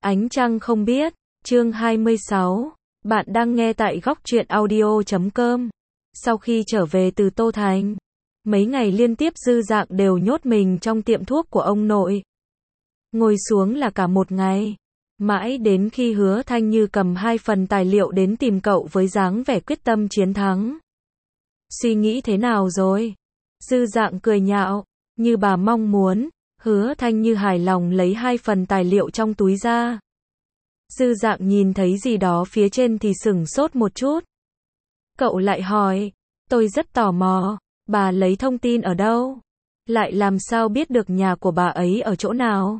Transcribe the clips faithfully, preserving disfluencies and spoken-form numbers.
Ánh trăng không biết, chương hai mươi sáu. Bạn đang nghe tại góc truyện audio chấm com. Sau khi trở về từ Tô Thành, mấy ngày liên tiếp Dư Dạng đều nhốt mình trong tiệm thuốc của ông nội. Ngồi xuống là cả một ngày. Mãi đến khi Hứa Thanh Như cầm hai phần tài liệu đến tìm cậu với dáng vẻ quyết tâm chiến thắng. Suy nghĩ thế nào rồi? Dư Dạng cười nhạo, như bà mong muốn. Hứa Thanh Như hài lòng lấy hai phần tài liệu trong túi ra. Dư Dạng nhìn thấy gì đó phía trên thì sửng sốt một chút. Cậu lại hỏi, tôi rất tò mò, bà lấy thông tin ở đâu? Lại làm sao biết được nhà của bà ấy ở chỗ nào?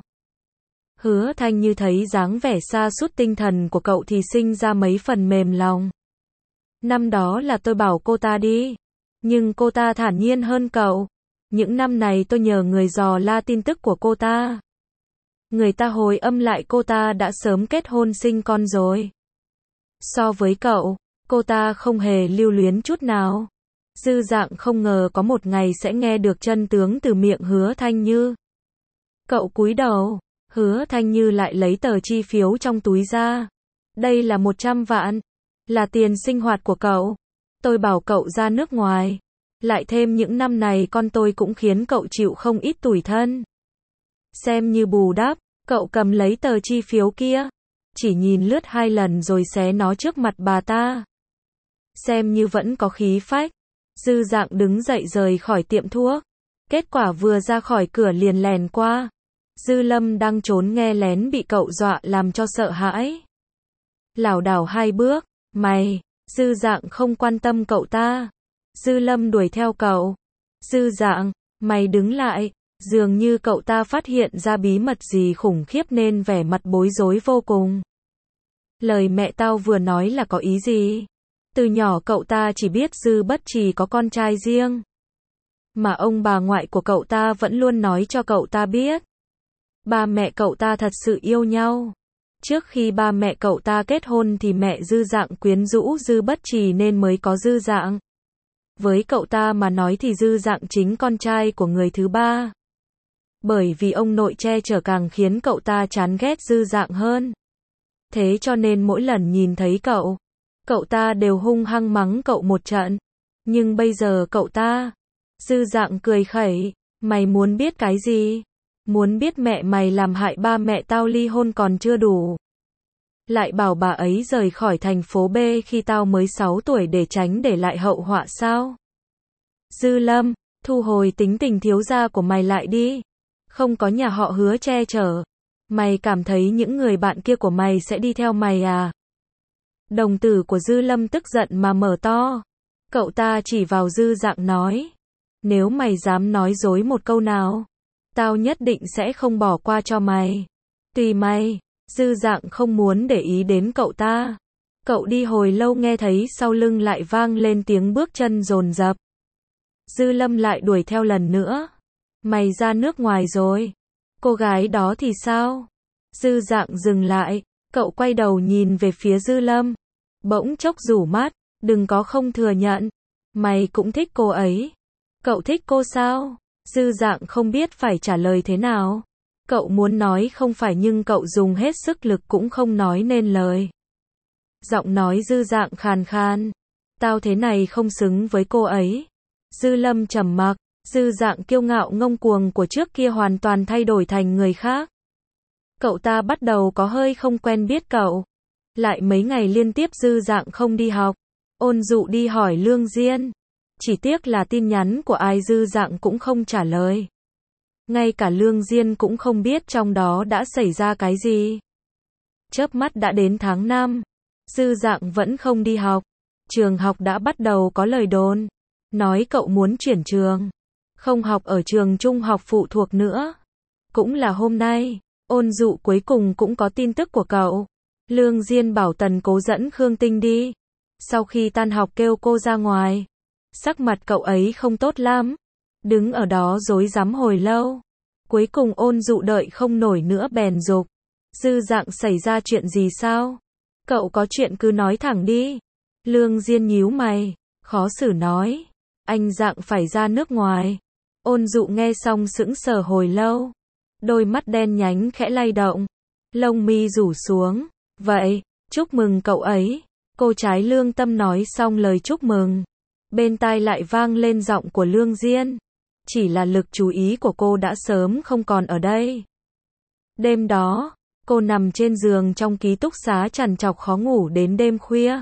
Hứa Thanh Như thấy dáng vẻ sa sút tinh thần của cậu thì sinh ra mấy phần mềm lòng. Năm đó là tôi bảo cô ta đi, nhưng cô ta thản nhiên hơn cậu. Những năm này tôi nhờ người dò la tin tức của cô ta. Người ta hồi âm lại cô ta đã sớm kết hôn sinh con rồi. So với cậu, cô ta không hề lưu luyến chút nào. Dư Dạng không ngờ có một ngày sẽ nghe được chân tướng từ miệng Hứa Thanh Như. Cậu cúi đầu, Hứa Thanh Như lại lấy tờ chi phiếu trong túi ra. Đây là một trăm vạn, là tiền sinh hoạt của cậu. Tôi bảo cậu ra nước ngoài. Lại thêm những năm này con tôi cũng khiến cậu chịu không ít tủi thân. Xem như bù đắp, cậu cầm lấy tờ chi phiếu kia. Chỉ nhìn lướt hai lần rồi xé nó trước mặt bà ta. Xem như vẫn có khí phách. Dư Dạng đứng dậy rời khỏi tiệm thuốc. Kết quả vừa ra khỏi cửa liền lèn qua. Dư Lâm đang trốn nghe lén bị cậu dọa làm cho sợ hãi. Lảo đảo hai bước, mày, Dư Dạng không quan tâm cậu ta. Dư Lâm đuổi theo cậu. Dư Dạng, mày đứng lại. Dường như cậu ta phát hiện ra bí mật gì khủng khiếp nên vẻ mặt bối rối vô cùng. Lời mẹ tao vừa nói là có ý gì? Từ nhỏ cậu ta chỉ biết Dư Bất Trì có con trai riêng. Mà ông bà ngoại của cậu ta vẫn luôn nói cho cậu ta biết. Ba mẹ cậu ta thật sự yêu nhau. Trước khi ba mẹ cậu ta kết hôn thì mẹ Dư Dạng quyến rũ Dư Bất Trì nên mới có Dư Dạng. Với cậu ta mà nói thì Dư Dạng chính con trai của người thứ ba. Bởi vì ông nội che chở càng khiến cậu ta chán ghét Dư Dạng hơn. Thế cho nên mỗi lần nhìn thấy cậu, cậu ta đều hung hăng mắng cậu một trận. Nhưng bây giờ cậu ta, Dư Dạng cười khẩy, mày muốn biết cái gì? Muốn biết mẹ mày làm hại ba mẹ tao ly hôn còn chưa đủ. Lại bảo bà ấy rời khỏi thành phố B khi tao mới sáu tuổi để tránh để lại hậu họa sao? Dư Lâm, thu hồi tính tình thiếu gia của mày lại đi. Không có nhà họ Hứa che chở. Mày cảm thấy những người bạn kia của mày sẽ đi theo mày à? Đồng tử của Dư Lâm tức giận mà mở to. Cậu ta chỉ vào Dư Dạng nói. Nếu mày dám nói dối một câu nào, tao nhất định sẽ không bỏ qua cho mày. Tùy mày. Dư Dạng không muốn để ý đến cậu ta. Cậu đi hồi lâu nghe thấy sau lưng lại vang lên tiếng bước chân dồn dập. Dư Lâm lại đuổi theo lần nữa. Mày ra nước ngoài rồi. Cô gái đó thì sao? Dư Dạng dừng lại. Cậu quay đầu nhìn về phía Dư Lâm. Bỗng chốc rủ mắt. Đừng có không thừa nhận. Mày cũng thích cô ấy. Cậu thích cô sao? Dư Dạng không biết phải trả lời thế nào. Cậu muốn nói không phải nhưng cậu dùng hết sức lực cũng không nói nên lời. Giọng nói Dư Dạng khàn khan. Tao thế này không xứng với cô ấy. Dư Lâm trầm mặc. Dư Dạng kiêu ngạo ngông cuồng của trước kia hoàn toàn thay đổi thành người khác. Cậu ta bắt đầu có hơi không quen biết cậu. Lại mấy ngày liên tiếp Dư Dạng không đi học. Ôn Dụ đi hỏi Lương Diên. Chỉ tiếc là tin nhắn của ai Dư Dạng cũng không trả lời. Ngay cả Lương Diên cũng không biết trong đó đã xảy ra cái gì. Chớp mắt đã đến tháng năm. Dư Dạng vẫn không đi học. Trường học đã bắt đầu có lời đồn. Nói cậu muốn chuyển trường. Không học ở trường trung học phụ thuộc nữa. Cũng là hôm nay, Ôn Dụ cuối cùng cũng có tin tức của cậu. Lương Diên bảo Tần Cố dẫn Khương Tinh đi. Sau khi tan học kêu cô ra ngoài. Sắc mặt cậu ấy không tốt lắm. Đứng ở đó rối rắm hồi lâu. Cuối cùng Ôn Dụ đợi không nổi nữa bèn giục. Dư Dạng xảy ra chuyện gì sao? Cậu có chuyện cứ nói thẳng đi. Lương Diên nhíu mày, khó xử nói. Anh Dạng phải ra nước ngoài. Ôn Dụ nghe xong sững sờ hồi lâu. Đôi mắt đen nhánh khẽ lay động. lông mi rủ xuống. Vậy, chúc mừng cậu ấy. Cô trái lương tâm nói xong lời chúc mừng. Bên tai lại vang lên giọng của Lương Diên. Chỉ là lực chú ý của cô đã sớm không còn ở đây. Đêm đó, cô nằm trên giường trong ký túc xá trằn trọc khó ngủ đến đêm khuya.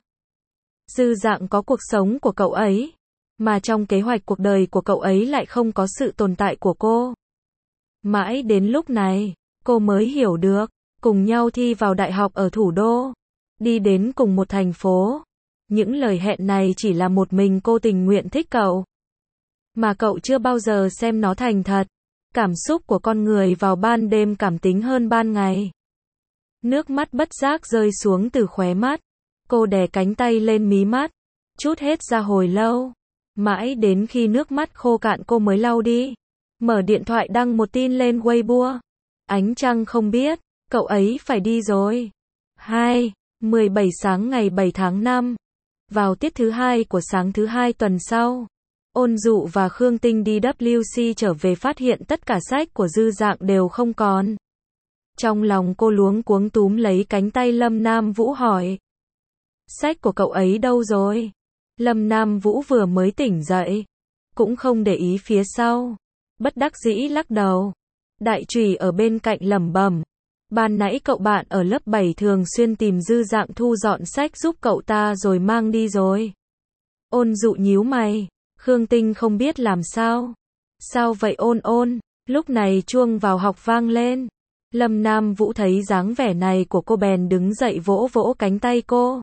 Dư Dạng có cuộc sống của cậu ấy, mà trong kế hoạch cuộc đời của cậu ấy lại không có sự tồn tại của cô. Mãi đến lúc này, cô mới hiểu được, cùng nhau thi vào đại học ở thủ đô, đi đến cùng một thành phố. Những lời hẹn này chỉ là một mình cô tình nguyện thích cậu, mà cậu chưa bao giờ xem nó thành thật. Cảm xúc của con người vào ban đêm cảm tính hơn ban ngày. Nước mắt bất giác rơi xuống từ khóe mắt. Cô đè cánh tay lên mí mắt, trút hết ra hồi lâu. Mãi đến khi nước mắt khô cạn cô mới lau đi. Mở điện thoại đăng một tin lên Weibo. Ánh trăng không biết, cậu ấy phải đi rồi. hai, mười bảy sáng ngày bảy tháng năm. Vào tiết thứ hai của sáng thứ hai tuần sau, Ôn Dụ và Khương Tinh đi W C trở về phát hiện tất cả sách của Dư Dạng đều không còn. Trong lòng cô luống cuống túm lấy cánh tay Lâm Nam Vũ hỏi. Sách của cậu ấy đâu rồi? Lâm Nam Vũ vừa mới tỉnh dậy, cũng không để ý phía sau. Bất đắc dĩ lắc đầu. Đại Trùy ở bên cạnh lẩm bẩm. Ban nãy cậu bạn ở lớp bảy thường xuyên tìm Dư Dạng thu dọn sách giúp cậu ta rồi mang đi rồi. Ôn Dụ nhíu mày. Khương Tinh không biết làm sao. Sao vậy Ôn Ôn? Lúc này chuông vào học vang lên. Lâm Nam Vũ thấy dáng vẻ này của cô bèn đứng dậy vỗ vỗ cánh tay cô.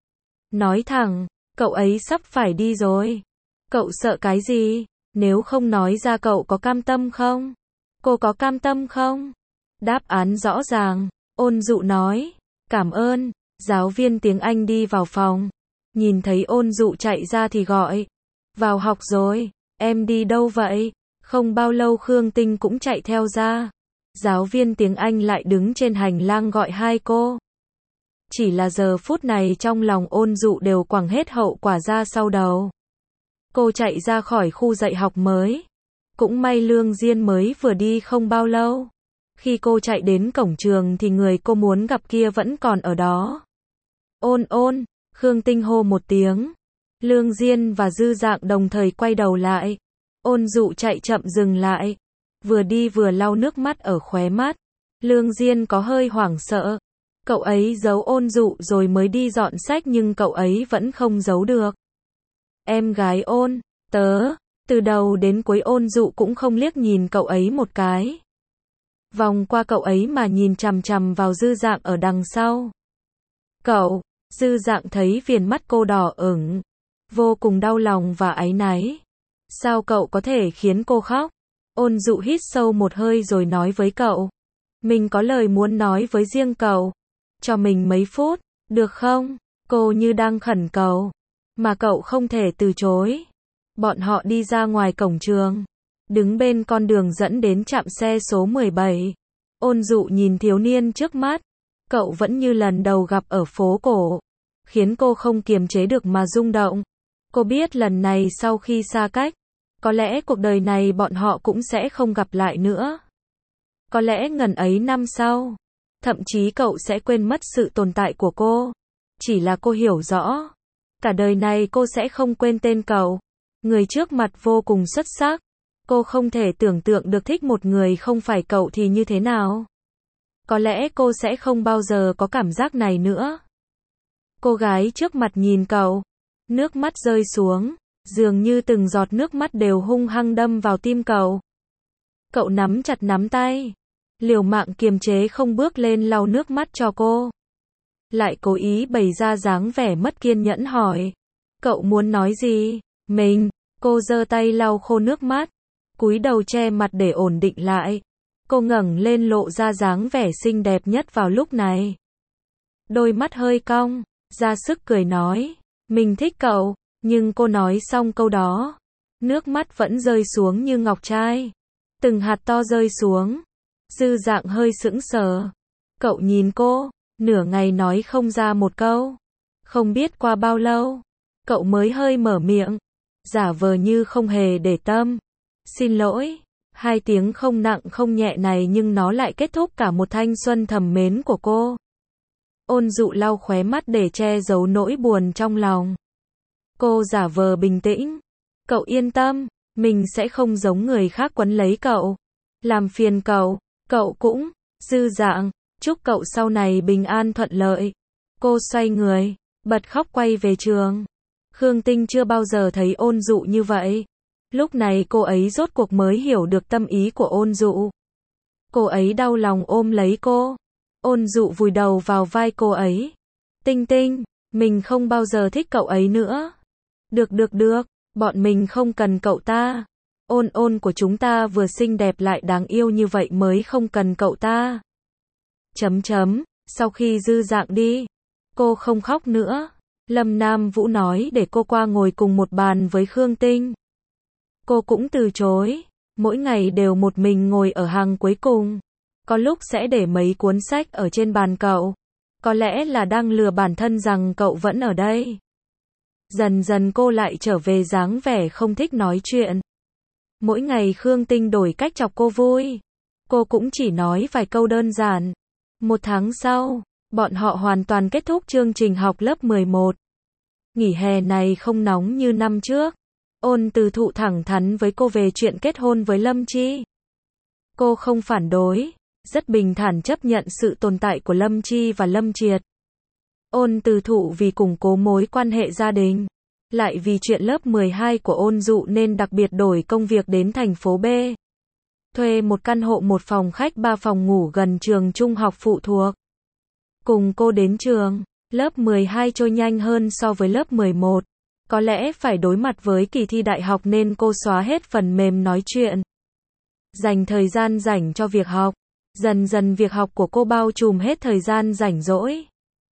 Nói thẳng, cậu ấy sắp phải đi rồi. Cậu sợ cái gì? Nếu không nói ra cậu có cam tâm không? Cô có cam tâm không? Đáp án rõ ràng. Ôn Dụ nói. Cảm ơn. Giáo viên tiếng Anh đi vào phòng. Nhìn thấy Ôn Dụ chạy ra thì gọi. Vào học rồi. Em đi đâu vậy? Không bao lâu Khương Tinh cũng chạy theo ra. Giáo viên tiếng Anh lại đứng trên hành lang gọi hai cô. Chỉ là giờ phút này trong lòng Ôn Dụ đều quẳng hết hậu quả ra sau đầu. Cô chạy ra khỏi khu dạy học mới. Cũng may Lương Diên mới vừa đi không bao lâu. Khi cô chạy đến cổng trường thì người cô muốn gặp kia vẫn còn ở đó. Ôn Ôn, Khương Tinh hô một tiếng. Lương Diên và Dư Dạng đồng thời quay đầu lại. Ôn Dụ chạy chậm dừng lại. Vừa đi vừa lau nước mắt ở khóe mắt. Lương Diên có hơi hoảng sợ. Cậu ấy giấu Ôn Dụ rồi mới đi dọn sách nhưng cậu ấy vẫn không giấu được. Em gái Ôn, tớ, từ đầu đến cuối Ôn Dụ cũng không liếc nhìn cậu ấy một cái. Vòng qua cậu ấy mà nhìn chằm chằm vào Dư Dạng ở đằng sau. Cậu, Dư Dạng thấy viền mắt cô đỏ ửng. Vô cùng đau lòng và áy náy. Sao cậu có thể khiến cô khóc? Ôn Dụ hít sâu một hơi rồi nói với cậu. Mình có lời muốn nói với riêng cậu. Cho mình mấy phút, được không? Cô như đang khẩn cầu. Mà cậu không thể từ chối. Bọn họ đi ra ngoài cổng trường. Đứng bên con đường dẫn đến trạm xe số mười bảy. Ôn Dụ nhìn thiếu niên trước mắt. Cậu vẫn như lần đầu gặp ở phố cổ. Khiến cô không kiềm chế được mà rung động. Cô biết lần này sau khi xa cách, có lẽ cuộc đời này bọn họ cũng sẽ không gặp lại nữa. Có lẽ ngần ấy năm sau, thậm chí cậu sẽ quên mất sự tồn tại của cô. Chỉ là cô hiểu rõ, cả đời này cô sẽ không quên tên cậu. Người trước mặt vô cùng xuất sắc. Cô không thể tưởng tượng được thích một người không phải cậu thì như thế nào. Có lẽ cô sẽ không bao giờ có cảm giác này nữa. Cô gái trước mặt nhìn cậu. Nước mắt rơi xuống. Dường như từng giọt nước mắt đều hung hăng đâm vào tim cậu. Cậu nắm chặt nắm tay. Liều mạng kiềm chế không bước lên lau nước mắt cho cô. Lại cố ý bày ra dáng vẻ mất kiên nhẫn hỏi. Cậu muốn nói gì? Mình. Cô giơ tay lau khô nước mắt. Cúi đầu che mặt để ổn định lại. Cô ngẩng lên lộ ra dáng vẻ xinh đẹp nhất vào lúc này. Đôi mắt hơi cong. Ra sức cười nói. Mình thích cậu. Nhưng cô nói xong câu đó. Nước mắt vẫn rơi xuống như ngọc trai. Từng hạt to rơi xuống. Dư Dạng hơi sững sờ. Cậu nhìn cô. Nửa ngày nói không ra một câu. Không biết qua bao lâu. Cậu mới hơi mở miệng. Giả vờ như không hề để tâm. Xin lỗi. Hai tiếng không nặng không nhẹ này nhưng nó lại kết thúc cả một thanh xuân thầm mến của cô. Ôn Dụ lau khóe mắt để che giấu nỗi buồn trong lòng. Cô giả vờ bình tĩnh. Cậu yên tâm, mình sẽ không giống người khác quấn lấy cậu. Làm phiền cậu, cậu cũng, dư dạng, chúc cậu sau này bình an thuận lợi. Cô xoay người, bật khóc quay về trường. Khương Tinh chưa bao giờ thấy Ôn Dụ như vậy. Lúc này cô ấy rốt cuộc mới hiểu được tâm ý của Ôn Dụ. Cô ấy đau lòng ôm lấy cô. Ôn Dụ vùi đầu vào vai cô ấy. Tinh Tinh, mình không bao giờ thích cậu ấy nữa. Được được được, bọn mình không cần cậu ta. Ôn Ôn của chúng ta vừa xinh đẹp lại đáng yêu như vậy mới không cần cậu ta. Chấm chấm, sau khi dư dạng đi, cô không khóc nữa. Lâm Nam Vũ nói để cô qua ngồi cùng một bàn với Khương Tinh. Cô cũng từ chối, mỗi ngày đều một mình ngồi ở hàng cuối cùng. Có lúc sẽ để mấy cuốn sách ở trên bàn cậu. Có lẽ là đang lừa bản thân rằng cậu vẫn ở đây. Dần dần cô lại trở về dáng vẻ không thích nói chuyện. Mỗi ngày Khương Tinh đổi cách chọc cô vui. Cô cũng chỉ nói vài câu đơn giản. Một tháng sau, bọn họ hoàn toàn kết thúc chương trình học lớp mười một. Nghỉ hè này không nóng như năm trước. Ôn Từ Thụ thẳng thắn với cô về chuyện kết hôn với Lâm Chi. Cô không phản đối, rất bình thản chấp nhận sự tồn tại của Lâm Chi và Lâm Triệt. Ôn Từ Thụ vì củng cố mối quan hệ gia đình, lại vì chuyện lớp mười hai của Ôn Dụ nên đặc biệt đổi công việc đến thành phố B. Thuê một căn hộ một phòng khách ba phòng ngủ gần trường trung học phụ thuộc. Cùng cô đến trường, lớp mười hai trôi nhanh hơn so với lớp mười một. Có lẽ phải đối mặt với kỳ thi đại học nên cô xóa hết phần mềm nói chuyện. Dành thời gian rảnh cho việc học. Dần dần việc học của cô bao trùm hết thời gian rảnh rỗi.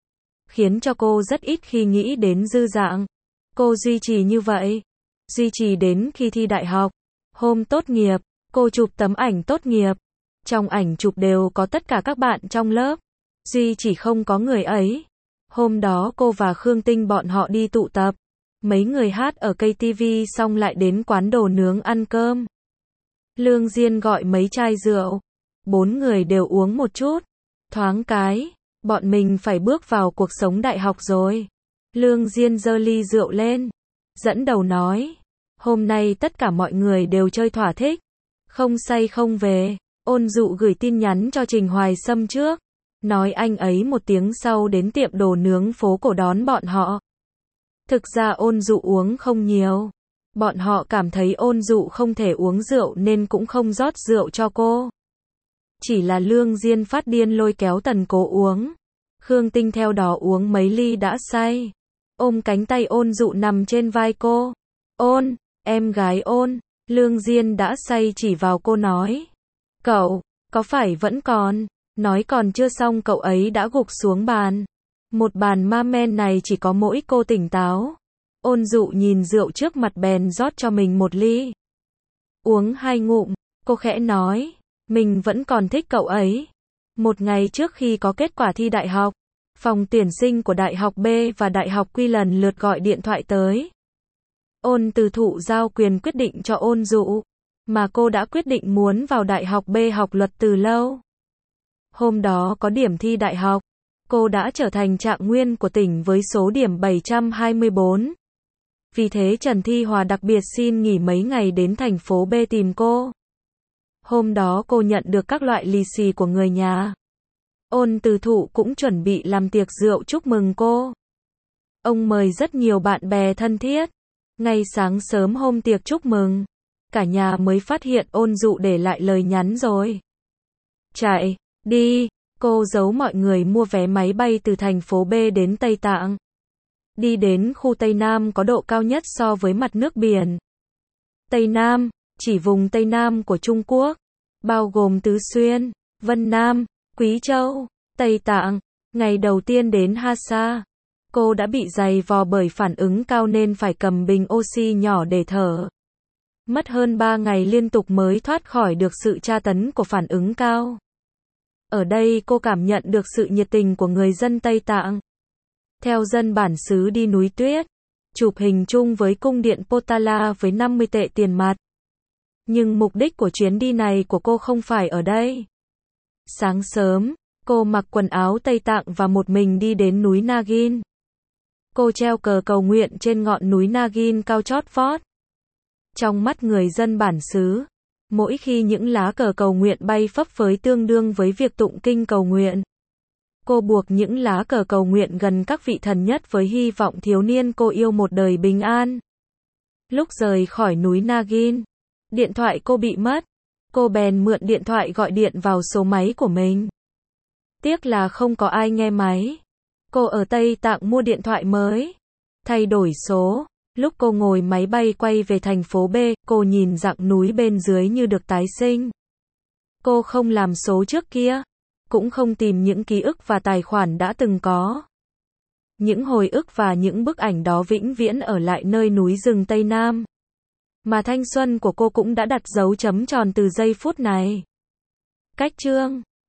Khiến cho cô rất ít khi nghĩ đến dư dạng. Cô duy trì như vậy. Duy trì đến khi thi đại học. Hôm tốt nghiệp, cô chụp tấm ảnh tốt nghiệp. Trong ảnh chụp đều có tất cả các bạn trong lớp. Duy chỉ không có người ấy. Hôm đó cô và Khương Tinh bọn họ đi tụ tập. Mấy người hát ở ca tê vê xong lại đến quán đồ nướng ăn cơm. Lương Diên gọi mấy chai rượu. Bốn người đều uống một chút. Thoáng cái, bọn mình phải bước vào cuộc sống đại học rồi. Lương Diên giơ ly rượu lên. Dẫn đầu nói. Hôm nay tất cả mọi người đều chơi thỏa thích. Không say không về. Ôn Dụ gửi tin nhắn cho Trình Hoài Sâm trước. Nói anh ấy một tiếng sau đến tiệm đồ nướng phố cổ đón bọn họ. Thực ra Ôn Dụ uống không nhiều. Bọn họ cảm thấy Ôn Dụ không thể uống rượu nên cũng không rót rượu cho cô. Chỉ là Lương Diên phát điên lôi kéo Tần Cố uống. Khương Tinh theo đó uống mấy ly đã say. Ôm cánh tay Ôn Dụ nằm trên vai cô. Ôn, em gái Ôn. Lương Diên đã say chỉ vào cô nói. Cậu, có phải vẫn còn? Nói còn chưa xong cậu ấy đã gục xuống bàn. Một bàn ma men này chỉ có mỗi cô tỉnh táo. Ôn Dụ nhìn rượu trước mặt bèn rót cho mình một ly. Uống hai ngụm, cô khẽ nói. Mình vẫn còn thích cậu ấy. Một ngày trước khi có kết quả thi đại học, phòng tuyển sinh của Đại học B và Đại học Quy lần lượt gọi điện thoại tới. Ôn Từ Thụ giao quyền quyết định cho Ôn Dụ, mà cô đã quyết định muốn vào Đại học B học luật từ lâu. Hôm đó có điểm thi đại học, cô đã trở thành trạng nguyên của tỉnh với số điểm bảy trăm hai mươi bốn. Vì thế Trần Thi Hòa đặc biệt xin nghỉ mấy ngày đến thành phố B tìm cô. Hôm đó cô nhận được các loại lì xì của người nhà. Ôn Từ Thụ cũng chuẩn bị làm tiệc rượu chúc mừng cô. Ông mời rất nhiều bạn bè thân thiết. Ngay sáng sớm hôm tiệc chúc mừng, cả nhà mới phát hiện Ôn Dụ để lại lời nhắn rồi. Chạy, đi, cô giấu mọi người mua vé máy bay từ thành phố B đến Tây Tạng. Đi đến khu Tây Nam có độ cao nhất so với mặt nước biển. Tây Nam, chỉ vùng Tây Nam của Trung Quốc, bao gồm Tứ Xuyên, Vân Nam, Quý Châu, Tây Tạng. Ngày đầu tiên đến Hasa, cô đã bị dày vò bởi phản ứng cao nên phải cầm bình oxy nhỏ để thở. Mất hơn ba ngày liên tục mới thoát khỏi được sự tra tấn của phản ứng cao. Ở đây cô cảm nhận được sự nhiệt tình của người dân Tây Tạng. Theo dân bản xứ đi núi tuyết, chụp hình chung với cung điện Potala với năm mươi tệ tiền mặt. Nhưng mục đích của chuyến đi này của cô không phải ở đây. Sáng sớm, cô mặc quần áo Tây Tạng và một mình đi đến núi Nagin. Cô treo cờ cầu nguyện trên ngọn núi Nagin cao chót vót. Trong mắt người dân bản xứ, mỗi khi những lá cờ cầu nguyện bay phấp phới tương đương với việc tụng kinh cầu nguyện. Cô buộc những lá cờ cầu nguyện gần các vị thần nhất với hy vọng thiếu niên cô yêu một đời bình an. Lúc rời khỏi núi Nagin, điện thoại cô bị mất. Cô bèn mượn điện thoại gọi điện vào số máy của mình. Tiếc là không có ai nghe máy. Cô ở Tây Tạng mua điện thoại mới, thay đổi số. Lúc cô ngồi máy bay quay về thành phố B, cô nhìn dặng núi bên dưới như được tái sinh. Cô không làm số trước kia, cũng không tìm những ký ức và tài khoản đã từng có. Những hồi ức và những bức ảnh đó vĩnh viễn ở lại nơi núi rừng Tây Nam. Mà thanh xuân của cô cũng đã đặt dấu chấm tròn từ giây phút này. Cách chương